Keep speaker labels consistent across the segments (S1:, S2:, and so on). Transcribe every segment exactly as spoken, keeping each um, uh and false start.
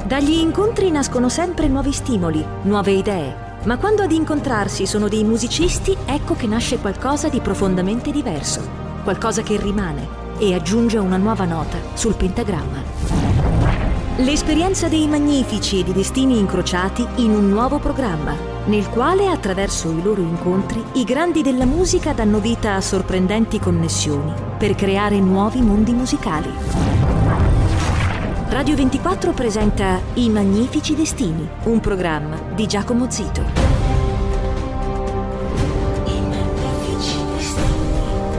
S1: Dagli incontri nascono sempre nuovi stimoli, nuove idee, ma quando ad incontrarsi sono dei musicisti, ecco che nasce qualcosa di profondamente diverso, qualcosa che rimane e aggiunge una nuova nota sul pentagramma. L'esperienza dei Magnifici e di destini incrociati in un nuovo programma, nel quale, attraverso i loro incontri, i grandi della musica danno vita a sorprendenti connessioni per creare nuovi mondi musicali. Radio ventiquattro presenta I Magnifici Destini, un programma di Giacomo Zito. I Magnifici Destini.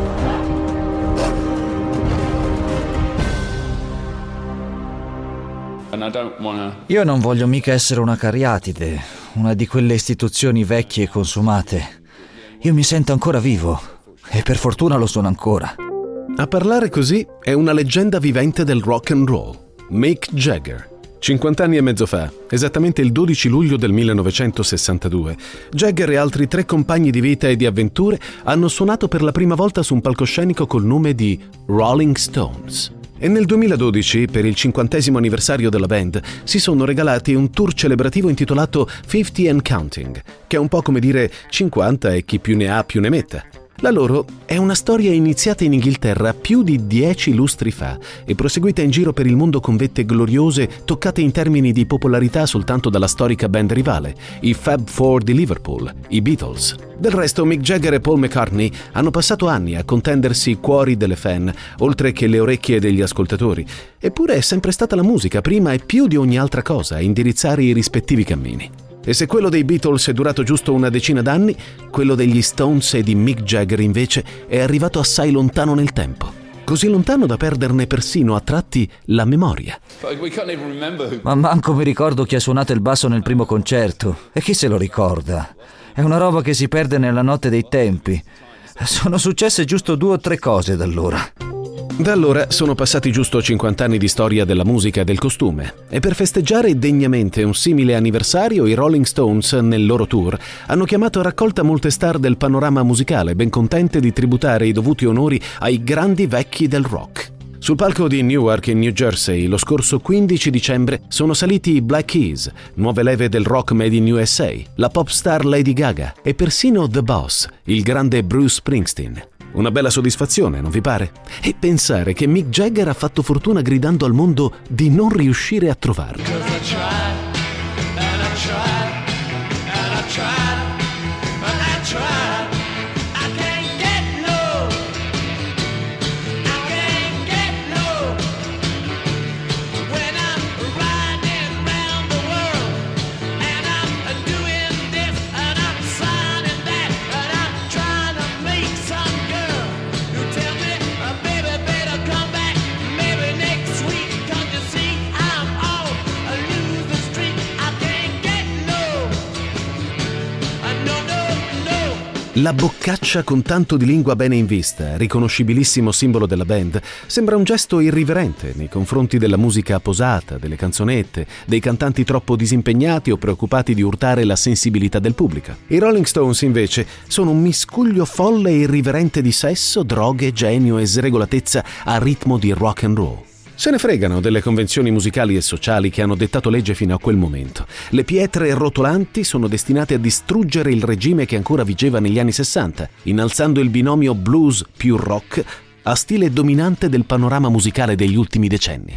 S2: Io non voglio mica essere una cariatide, una di quelle istituzioni vecchie e consumate. Io mi sento ancora vivo, e per fortuna lo sono ancora.
S3: A parlare così è una leggenda vivente del rock and roll. Mick Jagger. cinquant'anni e mezzo fa, esattamente il dodici luglio del millenovecentosessantadue, Jagger e altri tre compagni di vita e di avventure hanno suonato per la prima volta su un palcoscenico col nome di Rolling Stones. E nel duemiladodici, per il cinquantesimo anniversario della band, si sono regalati un tour celebrativo intitolato cinquanta and Counting, che è un po' come dire cinquanta e chi più ne ha più ne metta. La loro è una storia iniziata in Inghilterra più di dieci lustri fa e proseguita in giro per il mondo con vette gloriose toccate in termini di popolarità soltanto dalla storica band rivale, i Fab Four di Liverpool, i Beatles. Del resto Mick Jagger e Paul McCartney hanno passato anni a contendersi i cuori delle fan, oltre che le orecchie degli ascoltatori. Eppure è sempre stata la musica, prima e più di ogni altra cosa, a indirizzare i rispettivi cammini. E se quello dei Beatles è durato giusto una decina d'anni, quello degli Stones e di Mick Jagger invece è arrivato assai lontano nel tempo. Così lontano da perderne persino a tratti la memoria.
S2: Ma manco mi ricordo chi ha suonato il basso nel primo concerto. E chi se lo ricorda? È una roba che si perde nella notte dei tempi. Sono successe giusto due o tre cose da allora.
S3: Da allora sono passati giusto cinquanta anni di storia della musica e del costume, e per festeggiare degnamente un simile anniversario i Rolling Stones, nel loro tour, hanno chiamato a raccolta molte star del panorama musicale, ben contente di tributare i dovuti onori ai grandi vecchi del rock. Sul palco di Newark in New Jersey lo scorso quindici dicembre sono saliti i Black Keys, nuove leve del rock made in U S A, la pop star Lady Gaga e persino The Boss, il grande Bruce Springsteen. Una bella soddisfazione, non vi pare? E pensare che Mick Jagger ha fatto fortuna gridando al mondo di non riuscire a trovarlo. La boccaccia con tanto di lingua bene in vista, riconoscibilissimo simbolo della band, sembra un gesto irriverente nei confronti della musica posata, delle canzonette, dei cantanti troppo disimpegnati o preoccupati di urtare la sensibilità del pubblico. I Rolling Stones, invece, sono un miscuglio folle e irriverente di sesso, droghe, genio e sregolatezza a ritmo di rock and roll. Se ne fregano delle convenzioni musicali e sociali che hanno dettato legge fino a quel momento. Le pietre rotolanti sono destinate a distruggere il regime che ancora vigeva negli anni sessanta, innalzando il binomio blues più rock a stile dominante del panorama musicale degli ultimi decenni.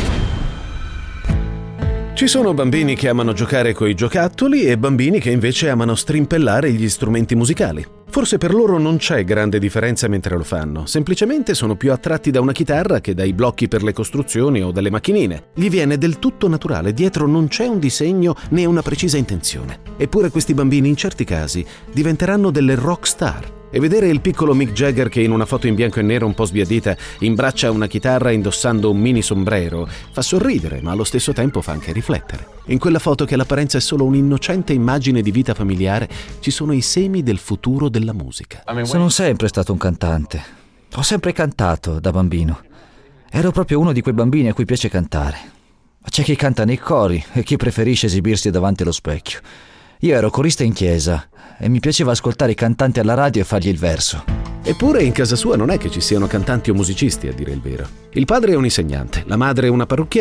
S3: Ci sono bambini che amano giocare coi giocattoli e bambini che invece amano strimpellare gli strumenti musicali. Forse per loro non c'è grande differenza mentre lo fanno, semplicemente sono più attratti da una chitarra che dai blocchi per le costruzioni o dalle macchinine. Gli viene del tutto naturale, dietro non c'è un disegno né una precisa intenzione. Eppure questi bambini in certi casi diventeranno delle rock star. E vedere il piccolo Mick Jagger che in una foto in bianco e nero un po' sbiadita imbraccia una chitarra indossando un mini sombrero fa sorridere, ma allo stesso tempo fa anche riflettere. In quella foto, che all'apparenza è solo un'innocente immagine di vita familiare, ci sono i semi del futuro della musica.
S2: Sono sempre stato un cantante. Ho sempre cantato da bambino. Ero proprio uno di quei bambini a cui piace cantare. C'è chi canta nei cori e chi preferisce esibirsi davanti allo specchio. Io ero corista in chiesa e mi piaceva ascoltare i cantanti alla radio e fargli il verso.
S3: Eppure in casa sua non è che ci siano cantanti o musicisti, a dire il vero. Il padre è un insegnante, la madre è una parrucchiera.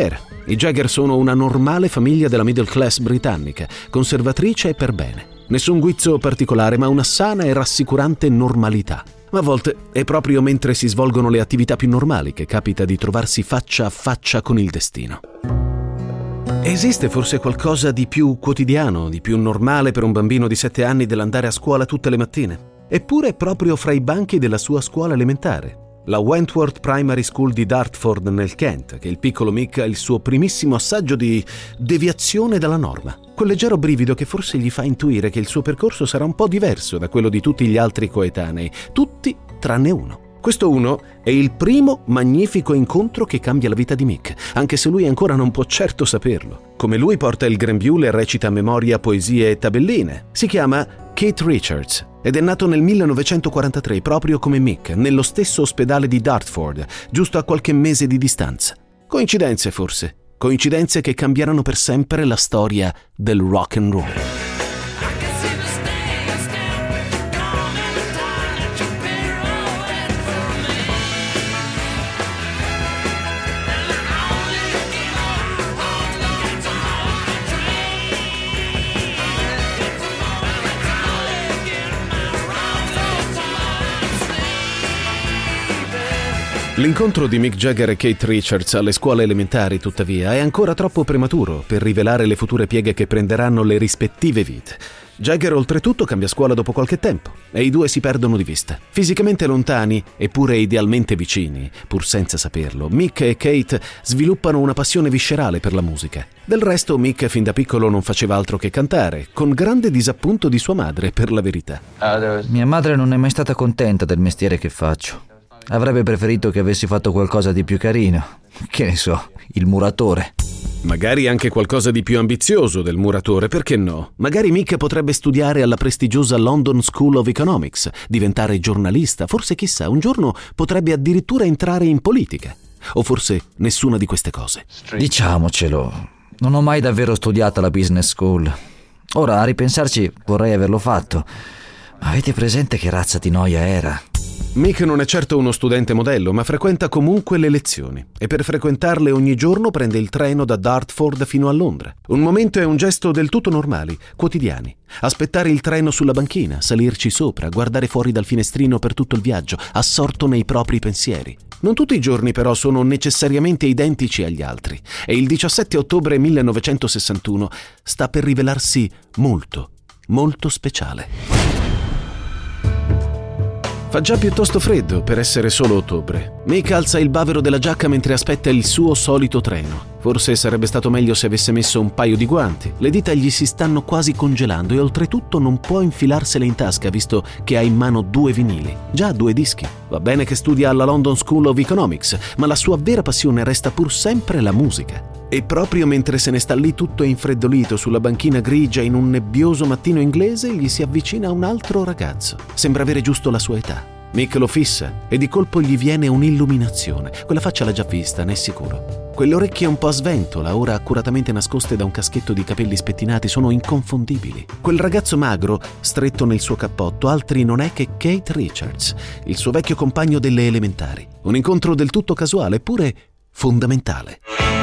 S3: I Jagger sono una normale famiglia della middle class britannica, conservatrice e per bene. Nessun guizzo particolare, ma una sana e rassicurante normalità. Ma a volte è proprio mentre si svolgono le attività più normali che capita di trovarsi faccia a faccia con il destino. Esiste forse qualcosa di più quotidiano, di più normale per un bambino di sette anni dell'andare a scuola tutte le mattine? Eppure è proprio fra i banchi della sua scuola elementare, la Wentworth Primary School di Dartford nel Kent, che il piccolo Mick ha il suo primissimo assaggio di deviazione dalla norma. Quel leggero brivido che forse gli fa intuire che il suo percorso sarà un po' diverso da quello di tutti gli altri coetanei, tutti tranne uno. Questo uno è il primo magnifico incontro che cambia la vita di Mick, anche se lui ancora non può certo saperlo. Come lui porta il grembiule e recita a memoria poesie e tabelline. Si chiama Keith Richards ed è nato nel millenovecentoquarantatré proprio come Mick, nello stesso ospedale di Dartford, giusto a qualche mese di distanza. Coincidenze forse, coincidenze che cambieranno per sempre la storia del rock and roll. L'incontro di Mick Jagger e Keith Richards alle scuole elementari, tuttavia, è ancora troppo prematuro per rivelare le future pieghe che prenderanno le rispettive vite. Jagger oltretutto cambia scuola dopo qualche tempo e i due si perdono di vista. Fisicamente lontani, eppure idealmente vicini, pur senza saperlo, Mick e Keith sviluppano una passione viscerale per la musica. Del resto Mick fin da piccolo non faceva altro che cantare, con grande disappunto di sua madre, per la verità.
S2: Mia madre non è mai stata contenta del mestiere che faccio. Avrebbe preferito che avessi fatto qualcosa di più carino. Che ne so, il muratore.
S3: Magari anche qualcosa di più ambizioso del muratore, perché no? Magari Mick potrebbe studiare alla prestigiosa London School of Economics, diventare giornalista, forse chissà, un giorno potrebbe addirittura entrare in politica. O forse nessuna di queste cose.
S2: Diciamocelo, non ho mai davvero studiato alla business school. Ora, a ripensarci, vorrei averlo fatto. Ma avete presente che razza di noia era?
S3: Mick non è certo uno studente modello, ma frequenta comunque le lezioni e per frequentarle ogni giorno prende il treno da Dartford fino a Londra. Un momento e un gesto del tutto normali, quotidiani. Aspettare il treno sulla banchina, salirci sopra, guardare fuori dal finestrino per tutto il viaggio, assorto nei propri pensieri. Non tutti i giorni però sono necessariamente identici agli altri e il diciassette ottobre millenovecentosessantuno sta per rivelarsi molto, molto speciale. Fa già piuttosto freddo per essere solo ottobre. Mick alza il bavero della giacca mentre aspetta il suo solito treno. Forse sarebbe stato meglio se avesse messo un paio di guanti. Le dita gli si stanno quasi congelando e oltretutto non può infilarsele in tasca visto che ha in mano due vinili. Già due dischi. Va bene che studia alla London School of Economics, ma la sua vera passione resta pur sempre la musica. E proprio mentre se ne sta lì tutto infreddolito sulla banchina grigia in un nebbioso mattino inglese, gli si avvicina un altro ragazzo. Sembra avere giusto la sua età. Mick lo fissa e di colpo gli viene un'illuminazione. Quella faccia l'ha già vista, ne è sicuro. Quelle orecchie un po' a sventola, ora accuratamente nascoste da un caschetto di capelli spettinati, sono inconfondibili. Quel ragazzo magro, stretto nel suo cappotto, altri non è che Keith Richards, il suo vecchio compagno delle elementari. Un incontro del tutto casuale, eppure fondamentale.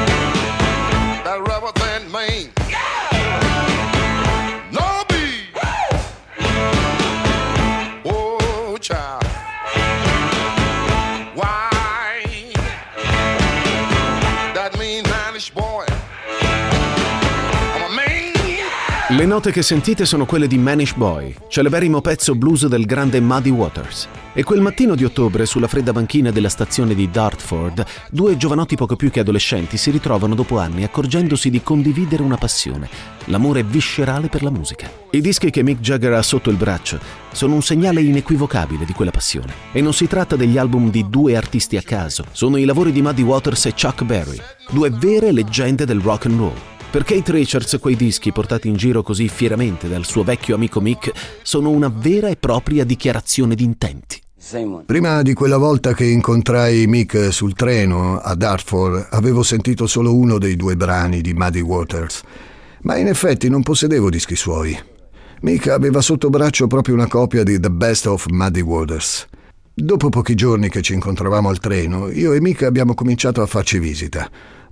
S3: Le note che sentite sono quelle di Manish Boy, celeberrimo pezzo blues del grande Muddy Waters. E quel mattino di ottobre, sulla fredda banchina della stazione di Dartford, due giovanotti poco più che adolescenti si ritrovano dopo anni accorgendosi di condividere una passione, l'amore viscerale per la musica. I dischi che Mick Jagger ha sotto il braccio sono un segnale inequivocabile di quella passione. E non si tratta degli album di due artisti a caso, sono i lavori di Muddy Waters e Chuck Berry, due vere leggende del rock and roll. Per Keith Richards quei dischi, portati in giro così fieramente dal suo vecchio amico Mick, sono una vera e propria dichiarazione di intenti.
S4: Prima di quella volta che incontrai Mick sul treno a Dartford, avevo sentito solo uno dei due brani di Muddy Waters, ma in effetti non possedevo dischi suoi. Mick aveva sotto braccio proprio una copia di The Best of Muddy Waters. Dopo pochi giorni che ci incontravamo al treno, io e Mick abbiamo cominciato a farci visita.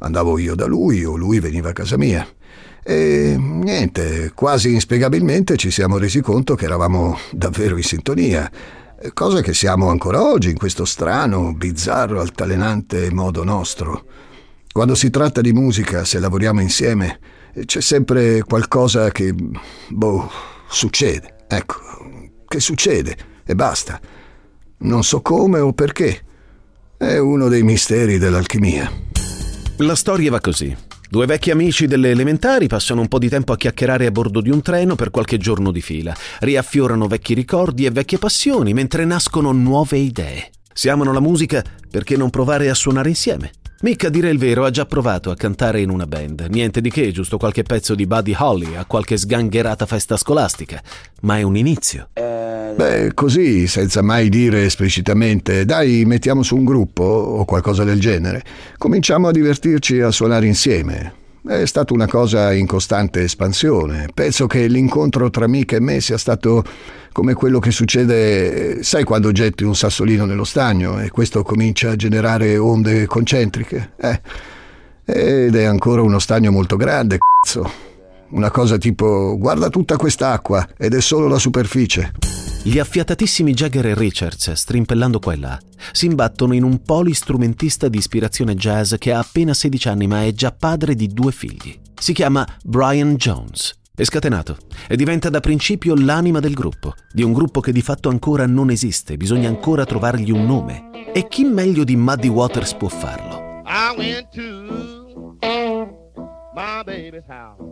S4: Andavo io da lui o lui veniva a casa mia. E niente, quasi inspiegabilmente ci siamo resi conto che eravamo davvero in sintonia, cosa che siamo ancora oggi in questo strano, bizzarro, altalenante modo nostro. Quando si tratta di musica, se lavoriamo insieme, c'è sempre qualcosa che, boh, succede, ecco, che succede e basta. Non so come o perché. È uno dei misteri dell'alchimia.
S3: La storia va così. Due vecchi amici delle elementari passano un po' di tempo a chiacchierare a bordo di un treno per qualche giorno di fila. Riaffiorano vecchi ricordi e vecchie passioni mentre nascono nuove idee. Si amano la musica, perché non provare a suonare insieme? Mick, a dire il vero, ha già provato a cantare in una band. Niente di che, giusto qualche pezzo di Buddy Holly a qualche sgangherata festa scolastica. Ma è un inizio.
S4: Beh, così, senza mai dire esplicitamente dai, mettiamo su un gruppo o qualcosa del genere, cominciamo a divertirci a suonare insieme. È stata una cosa in costante espansione. Penso che l'incontro tra Mick e me sia stato come quello che succede, sai, quando getti un sassolino nello stagno e questo comincia a generare onde concentriche? Eh, ed è ancora uno stagno molto grande, cazzo. Una cosa tipo, guarda tutta quest'acqua ed è solo la superficie.
S3: Gli affiatatissimi Jagger e Richards, strimpellando qua e là, si imbattono in un polistrumentista di ispirazione jazz che ha appena sedici anni ma è già padre di due figli. Si chiama Brian Jones. È scatenato e diventa da principio l'anima del gruppo, di un gruppo che di fatto ancora non esiste, bisogna ancora trovargli un nome. E chi meglio di Muddy Waters può farlo?
S5: I went to my baby's house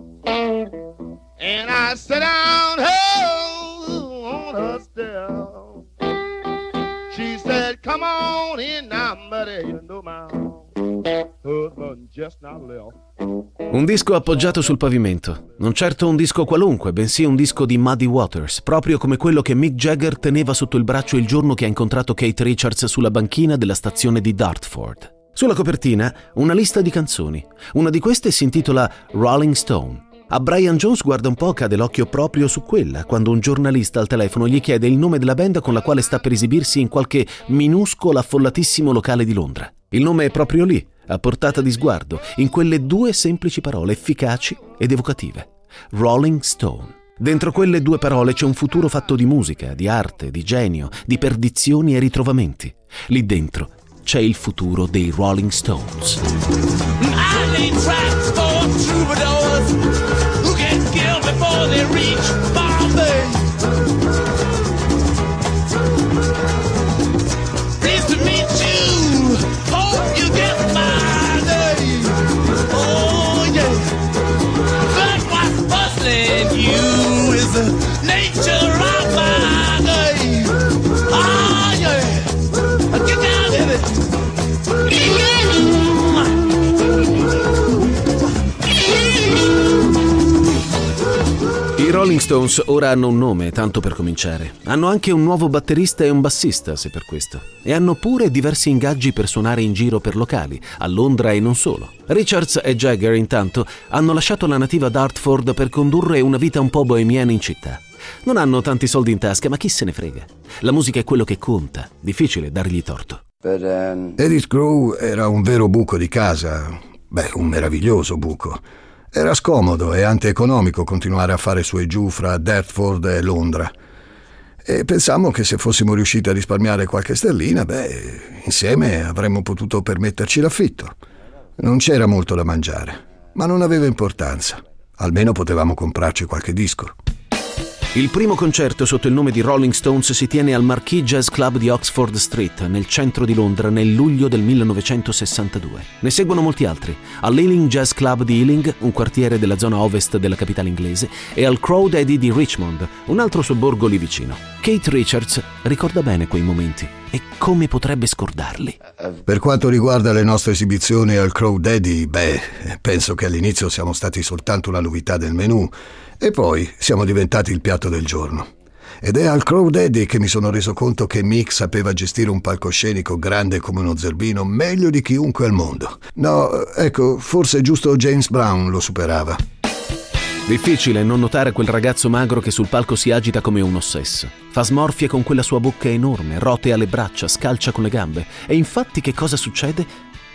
S5: and I sat down oh, on her step. She said, come on in now, buddy, you know my husband just not left.
S3: Un disco appoggiato sul pavimento, non certo un disco qualunque, bensì un disco di Muddy Waters, proprio come quello che Mick Jagger teneva sotto il braccio il giorno che ha incontrato Keith Richards sulla banchina della stazione di Dartford. Sulla copertina una lista di canzoni. Una di queste si intitola Rolling Stone. A Brian Jones, guarda un po', cade l'occhio proprio su quella, quando un giornalista al telefono gli chiede il nome della band con la quale sta per esibirsi in qualche minuscolo affollatissimo locale di Londra. Il nome è proprio lì, a portata di sguardo, in quelle due semplici parole efficaci ed evocative. Rolling Stone. Dentro quelle due parole c'è un futuro fatto di musica, di arte, di genio, di perdizioni e ritrovamenti. Lì dentro c'è il futuro dei Rolling Stones.
S6: I need tracks for troubadours who get killed before they reach Bombay. Pleased to meet you. Hope you get my name. Oh yeah. But what's puzzling you is the nature of my name. Ah yeah. Get down in it.
S3: I Rolling Stones ora hanno un nome, tanto per cominciare. Hanno anche un nuovo batterista e un bassista, se per questo. E hanno pure diversi ingaggi per suonare in giro per locali, a Londra e non solo. Richards e Jagger, intanto, hanno lasciato la nativa Dartford per condurre una vita un po' bohemiana in città. Non hanno tanti soldi in tasca, ma chi se ne frega? La musica è quello che conta, difficile dargli torto.
S4: But, um... Edith Crew era un vero buco di casa. Beh, un meraviglioso buco. Era scomodo e antieconomico continuare a fare su e giù fra Dartford e Londra. E pensammo che se fossimo riusciti a risparmiare qualche sterlina, beh, insieme avremmo potuto permetterci l'affitto. Non c'era molto da mangiare, ma non aveva importanza. Almeno potevamo comprarci qualche disco.
S3: Il primo concerto sotto il nome di Rolling Stones si tiene al Marquee Jazz Club di Oxford Street, nel centro di Londra, nel luglio del millenovecentosessantadue. Ne seguono molti altri, all'Ealing Jazz Club di Ealing, un quartiere della zona ovest della capitale inglese, e al Crow Daddy di Richmond, un altro sobborgo lì vicino. Keith Richards ricorda bene quei momenti e come potrebbe scordarli.
S4: Per quanto riguarda le nostre esibizioni al Crow Daddy, beh, penso che all'inizio siamo stati soltanto una novità del menù e poi siamo diventati il piatto del giorno. Ed è al Crow Daddy che mi sono reso conto che Mick sapeva gestire un palcoscenico grande come uno zerbino meglio di chiunque al mondo. No, ecco, forse giusto James Brown lo superava.
S3: Difficile non notare quel ragazzo magro che sul palco si agita come un ossesso. Fa smorfie con quella sua bocca enorme, rotea le braccia, scalcia con le gambe. E infatti che cosa succede?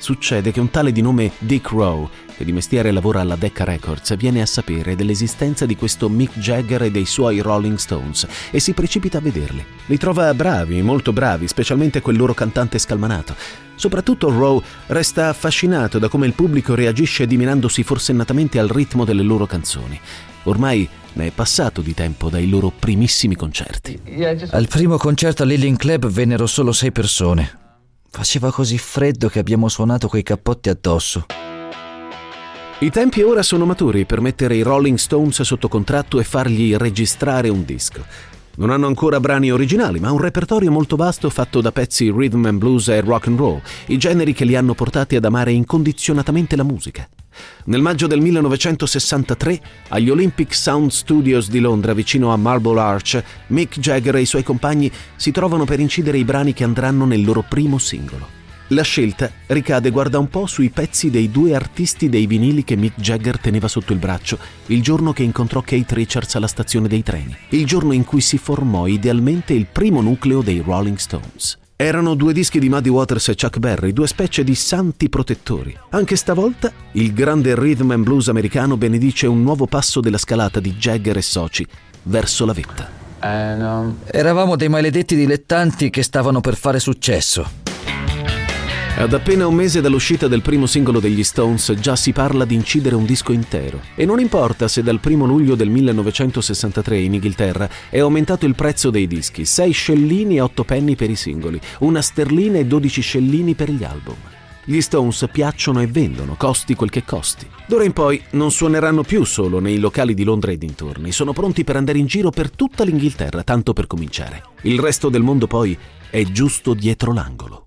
S3: succede che un tale di nome Dick Rowe, che di mestiere lavora alla Decca Records, viene a sapere dell'esistenza di questo Mick Jagger e dei suoi Rolling Stones e si precipita a vederli. Li trova bravi, molto bravi, specialmente quel loro cantante scalmanato. Soprattutto Rowe resta affascinato da come il pubblico reagisce dimenandosi forsennatamente al ritmo delle loro canzoni. Ormai ne è passato di tempo dai loro primissimi concerti.
S2: Al primo concerto all'Ealing Club vennero solo sei persone. Faceva così freddo che abbiamo suonato coi cappotti addosso.
S3: I tempi ora sono maturi per mettere i Rolling Stones sotto contratto e fargli registrare un disco. Non hanno ancora brani originali, ma un repertorio molto vasto fatto da pezzi rhythm and blues e rock and roll, i generi che li hanno portati ad amare incondizionatamente la musica. Nel maggio del millenovecentosessantatré, agli Olympic Sound Studios di Londra, vicino a Marble Arch, Mick Jagger e i suoi compagni si trovano per incidere i brani che andranno nel loro primo singolo. La scelta ricade, guarda un po', sui pezzi dei due artisti dei vinili che Mick Jagger teneva sotto il braccio il giorno che incontrò Keith Richards alla stazione dei treni, il giorno in cui si formò idealmente il primo nucleo dei Rolling Stones. Erano due dischi di Muddy Waters e Chuck Berry, due specie di santi protettori. Anche stavolta il grande rhythm and blues americano benedice un nuovo passo della scalata di Jagger e soci verso la vetta.
S2: And, um... Eravamo dei maledetti dilettanti che stavano per fare successo.
S3: Ad appena un mese dall'uscita del primo singolo degli Stones già si parla di incidere un disco intero. E non importa se dal primo luglio del millenovecentosessantatré in Inghilterra è aumentato il prezzo dei dischi, sei scellini e otto penny per i singoli, una sterlina e dodici scellini per gli album. Gli Stones piacciono e vendono, costi quel che costi. D'ora in poi non suoneranno più solo nei locali di Londra e dintorni, sono pronti per andare in giro per tutta l'Inghilterra, tanto per cominciare. Il resto del mondo poi è giusto dietro l'angolo.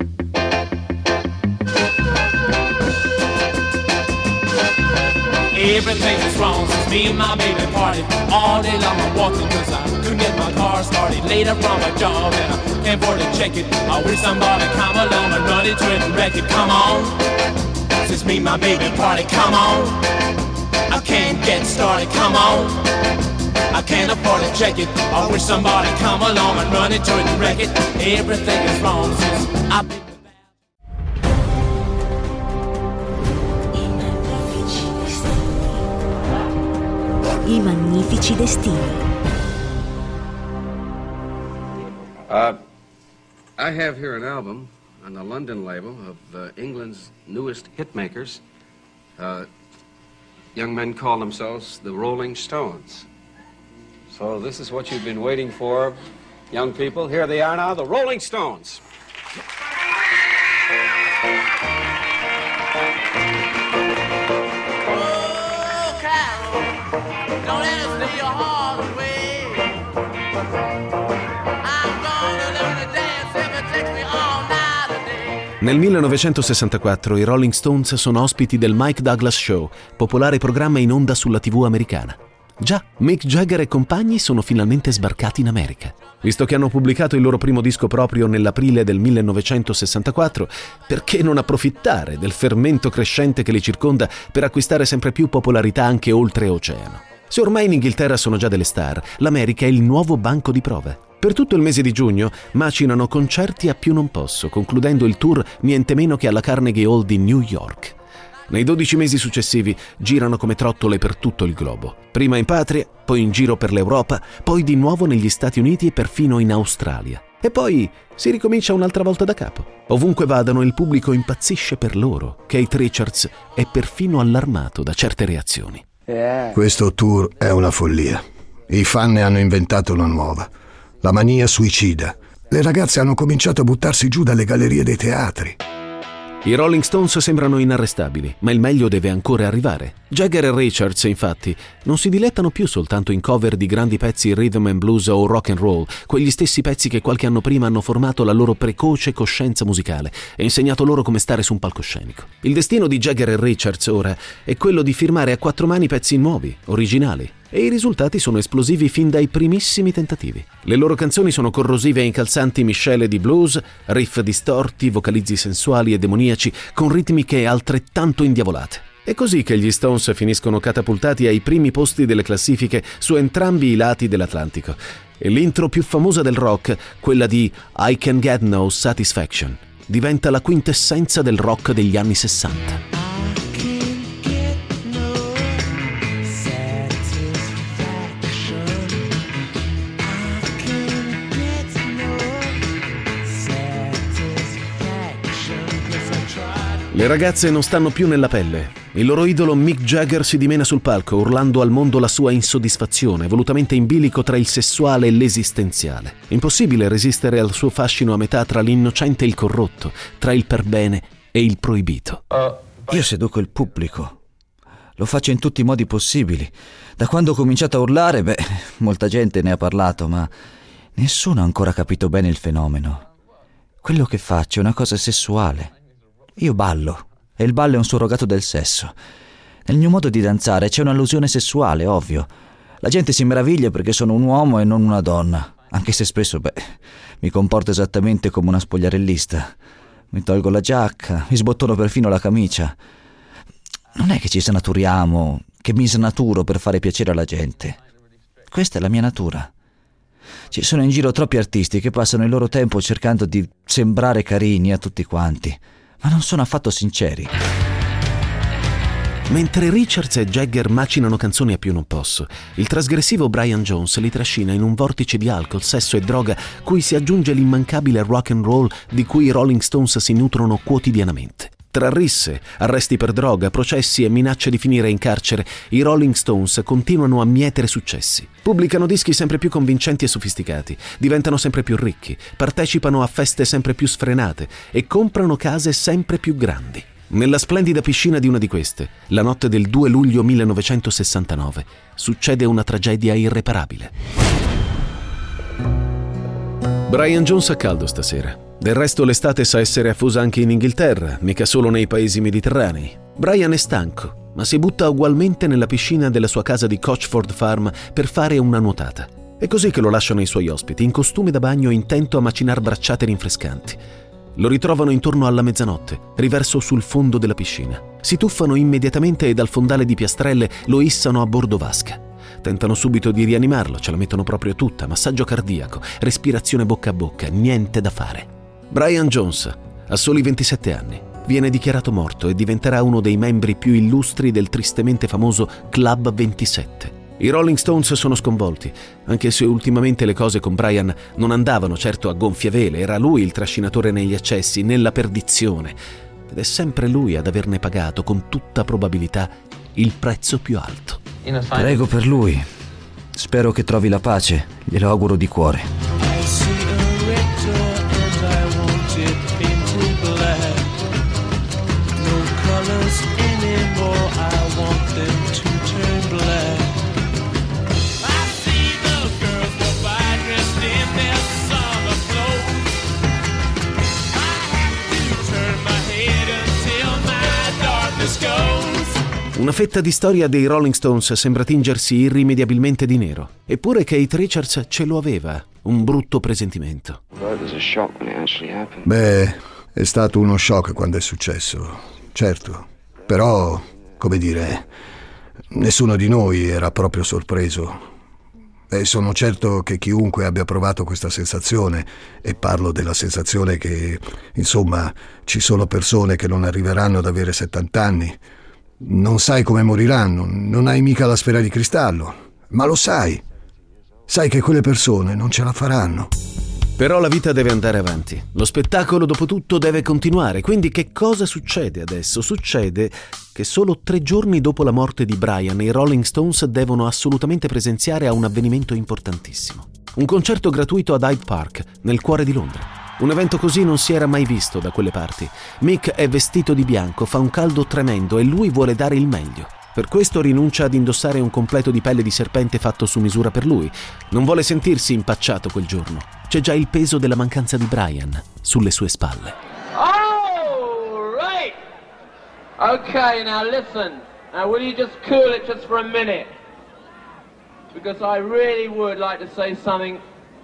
S6: Everything is wrong since me and my baby party. All day long I'm walking cause I couldn't get my car started. Later from a job and I can't afford to check it. I wish somebody come along and run into it and wreck it. Come on, since me and my baby party. Come on, I can't get started. Come on, I can't afford to check it. I wish somebody come along and run into it and wreck it. Everything is wrong since I've been
S1: I magnifici destini.
S7: Uh, I have here an album on the London label of uh, England's newest hitmakers. Uh, young men call themselves the Rolling Stones. So this is what you've been waiting for, young people. Here they are now, the Rolling Stones.
S3: Nel millenovecentosessantaquattro i Rolling Stones sono ospiti del Mike Douglas Show, popolare programma in onda sulla tivù americana. Già, Mick Jagger e compagni sono finalmente sbarcati in America. Visto che hanno pubblicato il loro primo disco proprio nell'aprile del millenovecentosessantaquattro, perché non approfittare del fermento crescente che li circonda per acquistare sempre più popolarità anche oltre oceano? Se ormai in Inghilterra sono già delle star, l'America è il nuovo banco di prove. Per tutto il mese di giugno macinano concerti a più non posso, concludendo il tour niente meno che alla Carnegie Hall di New York. Nei dodici mesi successivi girano come trottole per tutto il globo. Prima in patria, poi in giro per l'Europa, poi di nuovo negli Stati Uniti e perfino in Australia. E poi si ricomincia un'altra volta da capo. Ovunque vadano il pubblico impazzisce per loro. Keith Richards è perfino allarmato da certe reazioni.
S4: Questo tour è una follia. I fan ne hanno inventato una nuova. La mania suicida. Le ragazze hanno cominciato a buttarsi giù dalle gallerie dei teatri.
S3: I Rolling Stones sembrano inarrestabili, ma il meglio deve ancora arrivare. Jagger e Richards, infatti, non si dilettano più soltanto in cover di grandi pezzi rhythm and blues o rock and roll, quegli stessi pezzi che qualche anno prima hanno formato la loro precoce coscienza musicale e insegnato loro come stare su un palcoscenico. Il destino di Jagger e Richards ora è quello di firmare a quattro mani pezzi nuovi, originali, e i risultati sono esplosivi fin dai primissimi tentativi. Le loro canzoni sono corrosive e incalzanti miscele di blues, riff distorti, vocalizzi sensuali e demoniaci, con ritmiche altrettanto indiavolate. È così che gli Stones finiscono catapultati ai primi posti delle classifiche su entrambi i lati dell'Atlantico. E l'intro più famosa del rock, quella di I Can Get No Satisfaction. diventa la quintessenza del rock degli anni sessanta. Le ragazze non stanno più nella pelle. Il loro idolo Mick Jagger si dimena sul palco urlando al mondo la sua insoddisfazione, volutamente in bilico tra il sessuale e l'esistenziale. Impossibile resistere al suo fascino a metà tra l'innocente e il corrotto, tra il perbene e il proibito.
S2: Io seduco il pubblico. Lo faccio in tutti i modi possibili. Da quando ho cominciato a urlare, beh, molta gente ne ha parlato, ma nessuno ha ancora capito bene il fenomeno. Quello che faccio è una cosa sessuale. Io ballo, e il ballo è un surrogato del sesso. Nel mio modo di danzare c'è un'allusione sessuale, ovvio. La gente si meraviglia perché sono un uomo e non una donna, anche se spesso, beh, mi comporto esattamente come una spogliarellista. Mi tolgo la giacca, mi sbottono perfino la camicia. Non è che ci snaturiamo, che mi snaturo per fare piacere alla gente. Questa è la mia natura. Ci sono in giro troppi artisti che passano il loro tempo cercando di sembrare carini a tutti quanti, ma non sono affatto sinceri.
S3: Mentre Richards e Jagger macinano canzoni a più non posso, il trasgressivo Brian Jones li trascina in un vortice di alcol, sesso e droga cui si aggiunge l'immancabile rock and roll di cui i Rolling Stones si nutrono quotidianamente. Tra risse, arresti per droga, processi e minacce di finire in carcere, i Rolling Stones continuano a mietere successi. Pubblicano dischi sempre più convincenti e sofisticati, diventano sempre più ricchi, partecipano a feste sempre più sfrenate e comprano case sempre più grandi. Nella splendida piscina di una di queste, la notte del due luglio millenovecentosessantanove, succede una tragedia irreparabile. Brian Jones ha caldo stasera. Del resto l'estate sa essere affosa anche in Inghilterra, mica solo nei paesi mediterranei. Brian è stanco, ma si butta ugualmente nella piscina della sua casa di Cochford Farm per fare una nuotata. È così che lo lasciano i suoi ospiti, in costume da bagno intento a macinar bracciate rinfrescanti. Lo ritrovano intorno alla mezzanotte, riverso sul fondo della piscina. Si tuffano immediatamente e dal fondale di piastrelle lo issano a bordo vasca. Tentano subito di rianimarlo, ce la mettono proprio tutta, massaggio cardiaco, respirazione bocca a bocca, niente da fare. Brian Jones ha soli ventisette anni, viene dichiarato morto e diventerà uno dei membri più illustri del tristemente famoso Club ventisette. I Rolling Stones sono sconvolti, anche se ultimamente le cose con Brian non andavano certo a gonfie vele, era lui il trascinatore negli eccessi, nella perdizione, ed è sempre lui ad averne pagato, con tutta probabilità, il prezzo più alto.
S2: Prego per lui. Spero che trovi la pace, glielo auguro di cuore.
S3: Una fetta di storia dei Rolling Stones sembra tingersi irrimediabilmente di nero. Eppure Keith Richards ce lo aveva, un brutto presentimento.
S4: Beh, è stato uno shock quando è successo, certo. Però, come dire, nessuno di noi era proprio sorpreso. E sono certo che chiunque abbia provato questa sensazione, e parlo della sensazione che, insomma, ci sono persone che non arriveranno ad avere settanta anni, non sai come moriranno, non hai mica la sfera di cristallo, ma lo sai. Sai che quelle persone non ce la faranno.
S3: Però la vita deve andare avanti. Lo spettacolo, dopo tutto, deve continuare. Quindi che cosa succede adesso? Succede che solo tre giorni dopo la morte di Brian, i Rolling Stones devono assolutamente presenziare a un avvenimento importantissimo. Un concerto gratuito ad Hyde Park, nel cuore di Londra. Un evento così non si era mai visto da quelle parti. Mick è vestito di bianco, fa un caldo tremendo e lui vuole dare il meglio. Per questo rinuncia ad indossare un completo di pelle di serpente fatto su misura per lui. Non vuole sentirsi impacciato quel giorno. C'è già il peso della mancanza di Brian sulle sue spalle.
S8: Oh, right! Okay, now listen. Now will you just cool it just for a minute? Because I really would like to say something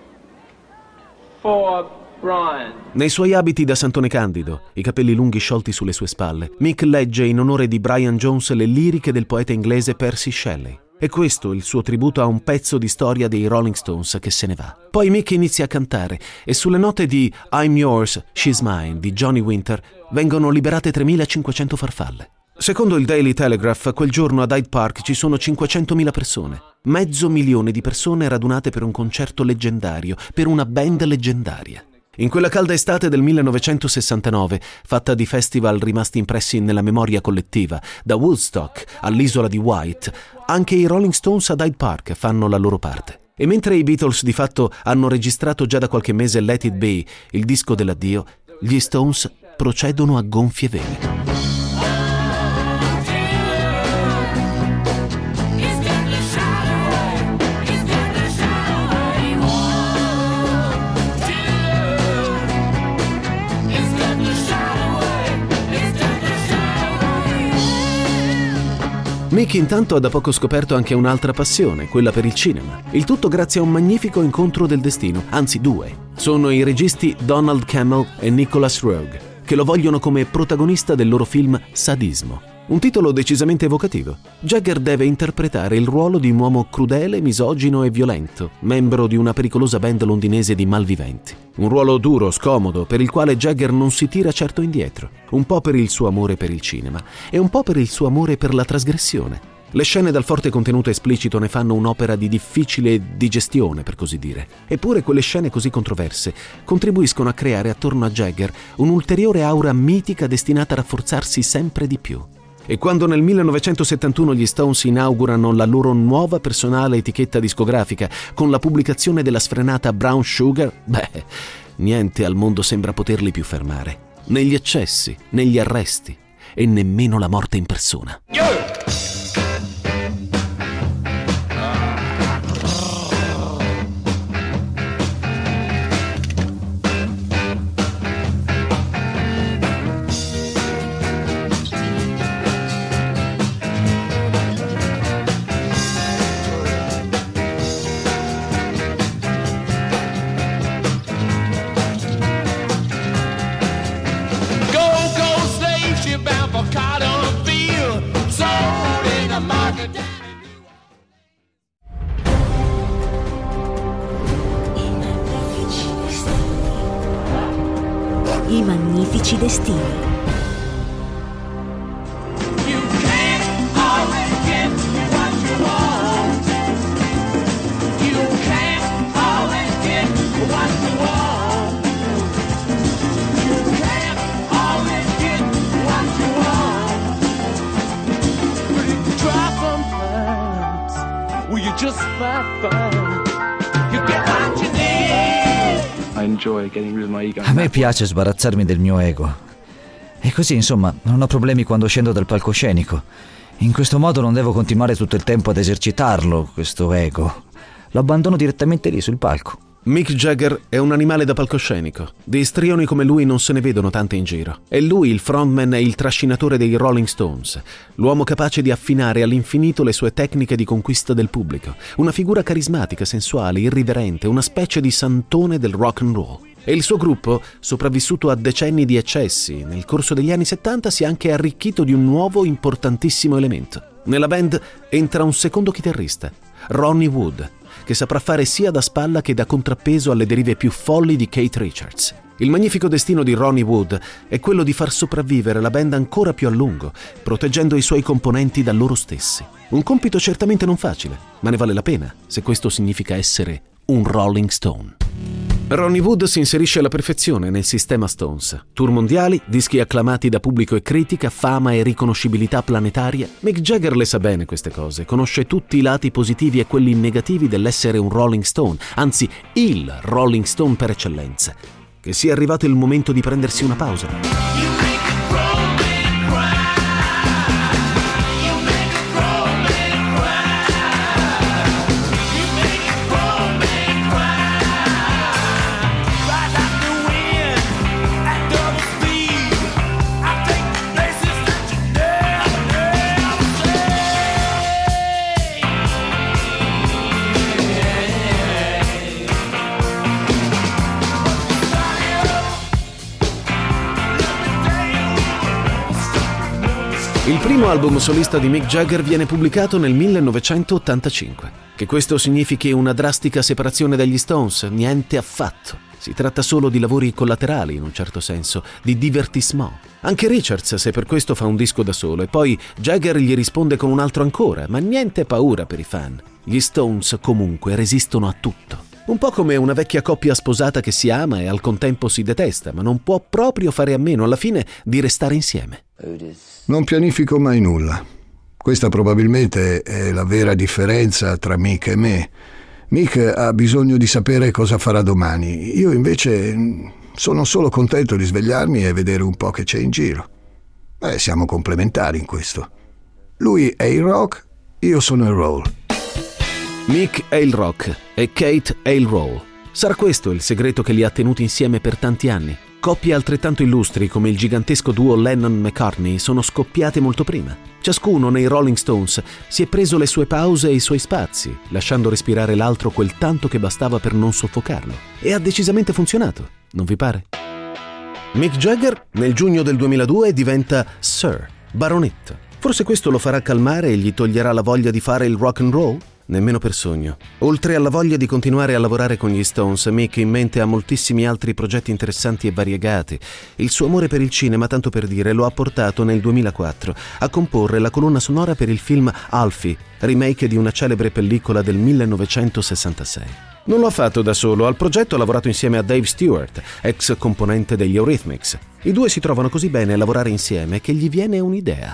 S8: for Brian.
S3: Nei suoi abiti da Santone Candido, i capelli lunghi sciolti sulle sue spalle, Mick legge in onore di Brian Jones le liriche del poeta inglese Percy Shelley. E questo il suo tributo a un pezzo di storia dei Rolling Stones che se ne va. Poi Mick inizia a cantare e sulle note di I'm Yours, She's Mine di Johnny Winter vengono liberate tremilacinquecento farfalle. Secondo il Daily Telegraph, quel giorno ad Hyde Park ci sono cinquecentomila persone. Mezzo milione di persone radunate per un concerto leggendario, per una band leggendaria. In quella calda estate del millenovecentosessantanove, fatta di festival rimasti impressi nella memoria collettiva, da Woodstock all'isola di White, anche i Rolling Stones ad Hyde Park fanno la loro parte. E mentre i Beatles di fatto hanno registrato già da qualche mese Let It Be, il disco dell'addio, gli Stones procedono a gonfie vele. Mick intanto ha da poco scoperto anche un'altra passione, quella per il cinema. Il tutto grazie a un magnifico incontro del destino, anzi due. Sono i registi Donald Cammell e Nicholas Roeg, che lo vogliono come protagonista del loro film Sadismo. Un titolo decisamente evocativo. Jagger deve interpretare il ruolo di un uomo crudele, misogino e violento, membro di una pericolosa band londinese di malviventi. Un ruolo duro, scomodo, per il quale Jagger non si tira certo indietro, un po' per il suo amore per il cinema e un po' per il suo amore per la trasgressione. Le scene dal forte contenuto esplicito ne fanno un'opera di difficile digestione, per così dire. Eppure quelle scene così controverse contribuiscono a creare attorno a Jagger un'ulteriore aura mitica destinata a rafforzarsi sempre di più. E quando nel millenovecentosettantuno gli Stones inaugurano la loro nuova personale etichetta discografica con la pubblicazione della sfrenata Brown Sugar, beh, niente al mondo sembra poterli più fermare. Né gli eccessi, né gli arresti e nemmeno la morte in persona.
S1: I magnifici destini.
S6: You can't always get what you want. You can't always get what you want. You can't always get what you want. But if you try sometimes, will you just might find you get what you need.
S2: A me piace sbarazzarmi del mio ego. E così, insomma, non ho problemi quando scendo dal palcoscenico. In questo modo non devo continuare tutto il tempo ad esercitarlo, questo ego. Lo abbandono direttamente lì sul palco.
S3: Mick Jagger è un animale da palcoscenico. Di istrioni come lui non se ne vedono tante in giro. È lui il frontman e il trascinatore dei Rolling Stones, l'uomo capace di affinare all'infinito le sue tecniche di conquista del pubblico, una figura carismatica, sensuale, irriverente, una specie di santone del rock and roll. E il suo gruppo, sopravvissuto a decenni di eccessi, nel corso degli anni settanta si è anche arricchito di un nuovo importantissimo elemento. Nella band entra un secondo chitarrista, Ronnie Wood, che saprà fare sia da spalla che da contrappeso alle derive più folli di Keith Richards. Il magnifico destino di Ronnie Wood è quello di far sopravvivere la band ancora più a lungo, proteggendo i suoi componenti da loro stessi. Un compito certamente non facile, ma ne vale la pena, se questo significa essere un Rolling Stone. Ronnie Wood si inserisce alla perfezione nel sistema Stones. Tour mondiali, dischi acclamati da pubblico e critica, fama e riconoscibilità planetaria. Mick Jagger le sa bene queste cose, conosce tutti i lati positivi e quelli negativi dell'essere un Rolling Stone, anzi il Rolling Stone per eccellenza. Che sia arrivato il momento di prendersi una pausa. Il primo album solista di Mick Jagger viene pubblicato nel millenovecentottantacinque. Che questo significhi una drastica separazione dagli Stones? Niente affatto. Si tratta solo di lavori collaterali, in un certo senso, di divertissement. Anche Richards, se per questo fa un disco da solo, e poi Jagger gli risponde con un altro ancora, ma niente paura per i fan. Gli Stones comunque resistono a tutto. Un po' come una vecchia coppia sposata che si ama e al contempo si detesta, ma non può proprio fare a meno alla fine di restare insieme.
S4: Non pianifico mai nulla. Questa probabilmente è la vera differenza tra Mick e me. Mick ha bisogno di sapere cosa farà domani. Io invece sono solo contento di svegliarmi e vedere un po' che c'è in giro. Eh, siamo complementari in questo. Lui è il rock, io sono il roll.
S3: Mick è il rock e Kate è il roll. Sarà questo il segreto che li ha tenuti insieme per tanti anni. Coppie altrettanto illustri come il gigantesco duo Lennon-McCartney sono scoppiate molto prima. Ciascuno nei Rolling Stones si è preso le sue pause e i suoi spazi, lasciando respirare l'altro quel tanto che bastava per non soffocarlo. E ha decisamente funzionato, non vi pare? Mick Jagger nel giugno del duemiladue diventa Sir, baronetto. Forse questo lo farà calmare e gli toglierà la voglia di fare il rock and roll? Nemmeno per sogno. Oltre alla voglia di continuare a lavorare con gli Stones, Mick in mente ha moltissimi altri progetti interessanti e variegati. Il suo amore per il cinema, tanto per dire, lo ha portato nel duemilaquattro a comporre la colonna sonora per il film Alfie, remake di una celebre pellicola del millenovecentosessantasei. Non lo ha fatto da solo, al progetto ha lavorato insieme a Dave Stewart, ex componente degli Eurythmics. I due si trovano così bene a lavorare insieme che gli viene un'idea.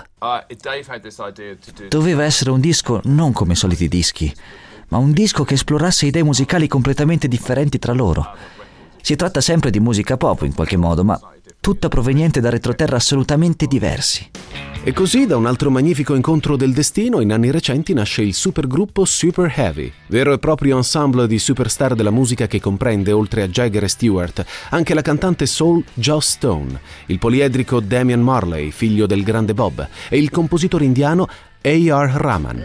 S2: Doveva essere un disco non come i soliti dischi, ma un disco che esplorasse idee musicali completamente differenti tra loro. Si tratta sempre di musica pop in qualche modo, ma tutta proveniente da retroterra assolutamente diversi.
S3: E così, da un altro magnifico incontro del destino, in anni recenti nasce il supergruppo Super Heavy, vero e proprio ensemble di superstar della musica che comprende, oltre a Jagger e Stewart, anche la cantante soul Joss Stone, il poliedrico Damian Marley, figlio del grande Bob, e il compositore indiano A R Rahman.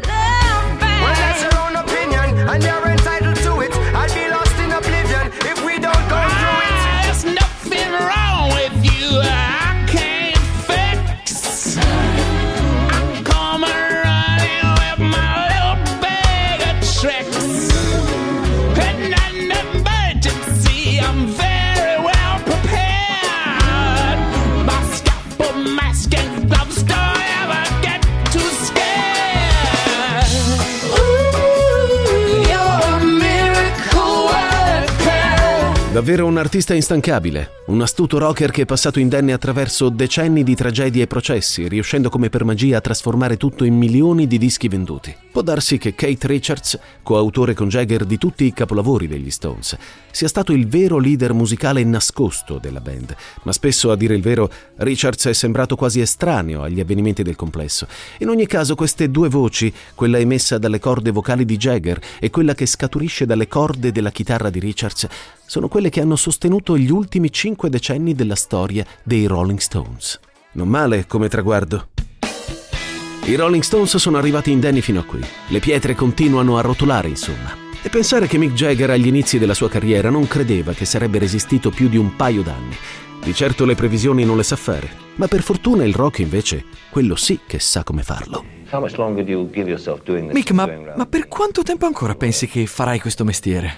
S3: Davvero un artista instancabile, un astuto rocker che è passato indenne attraverso decenni di tragedie e processi, riuscendo come per magia a trasformare tutto in milioni di dischi venduti. Può darsi che Keith Richards, coautore con Jagger di tutti i capolavori degli Stones, sia stato il vero leader musicale nascosto della band, ma spesso, a dire il vero, Richards è sembrato quasi estraneo agli avvenimenti del complesso. In ogni caso, queste due voci, quella emessa dalle corde vocali di Jagger e quella che scaturisce dalle corde della chitarra di Richards, sono quelle che hanno sostenuto gli ultimi cinque decenni della storia dei Rolling Stones. Non male come traguardo. I Rolling Stones sono arrivati indenni fino a qui. Le pietre continuano a rotolare, insomma. E pensare che Mick Jagger agli inizi della sua carriera non credeva che sarebbe resistito più di un paio d'anni. Di certo le previsioni non le sa fare, ma per fortuna il rock invece, quello sì che sa come farlo.
S9: Mick, ma, ma per quanto tempo ancora pensi che farai questo mestiere?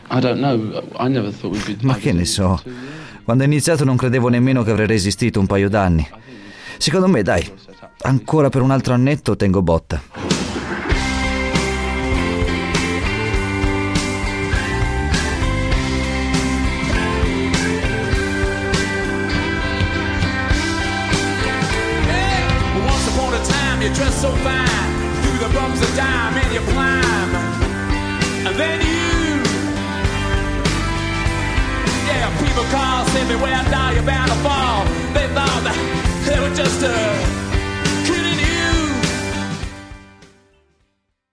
S2: Ma che ne so. Quando ho iniziato non credevo nemmeno che avrei resistito un paio d'anni. Secondo me, dai, ancora per un altro annetto tengo botta.
S6: You dress so fine, through the bumps of dime and you climb, and then you, yeah, people call everywhere, now you're bound to fall. They thought that they were just a